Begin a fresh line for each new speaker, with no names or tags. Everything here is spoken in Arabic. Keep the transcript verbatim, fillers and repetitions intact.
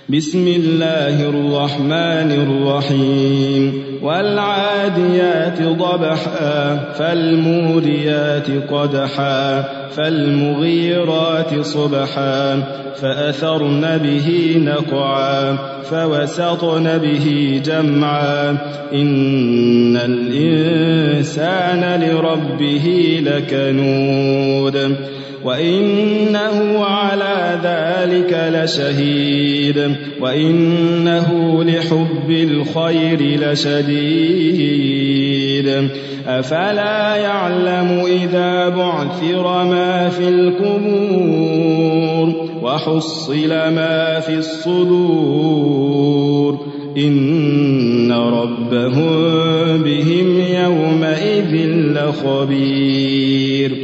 بسم الله الرحمن الرحيم والعاديات ضبحا فالموريات قدحا فالمغيرات صبحا فأثرن به نقعا فوسطن به جمعا إن الإنسان لربه لكنود وإنه على ذلك لشهيد وإنه لحب الخير لشديد أفلا يعلم إذا بعثر ما في القبور وحصل ما في الصدور إن ربهم بهم يومئذ لخبير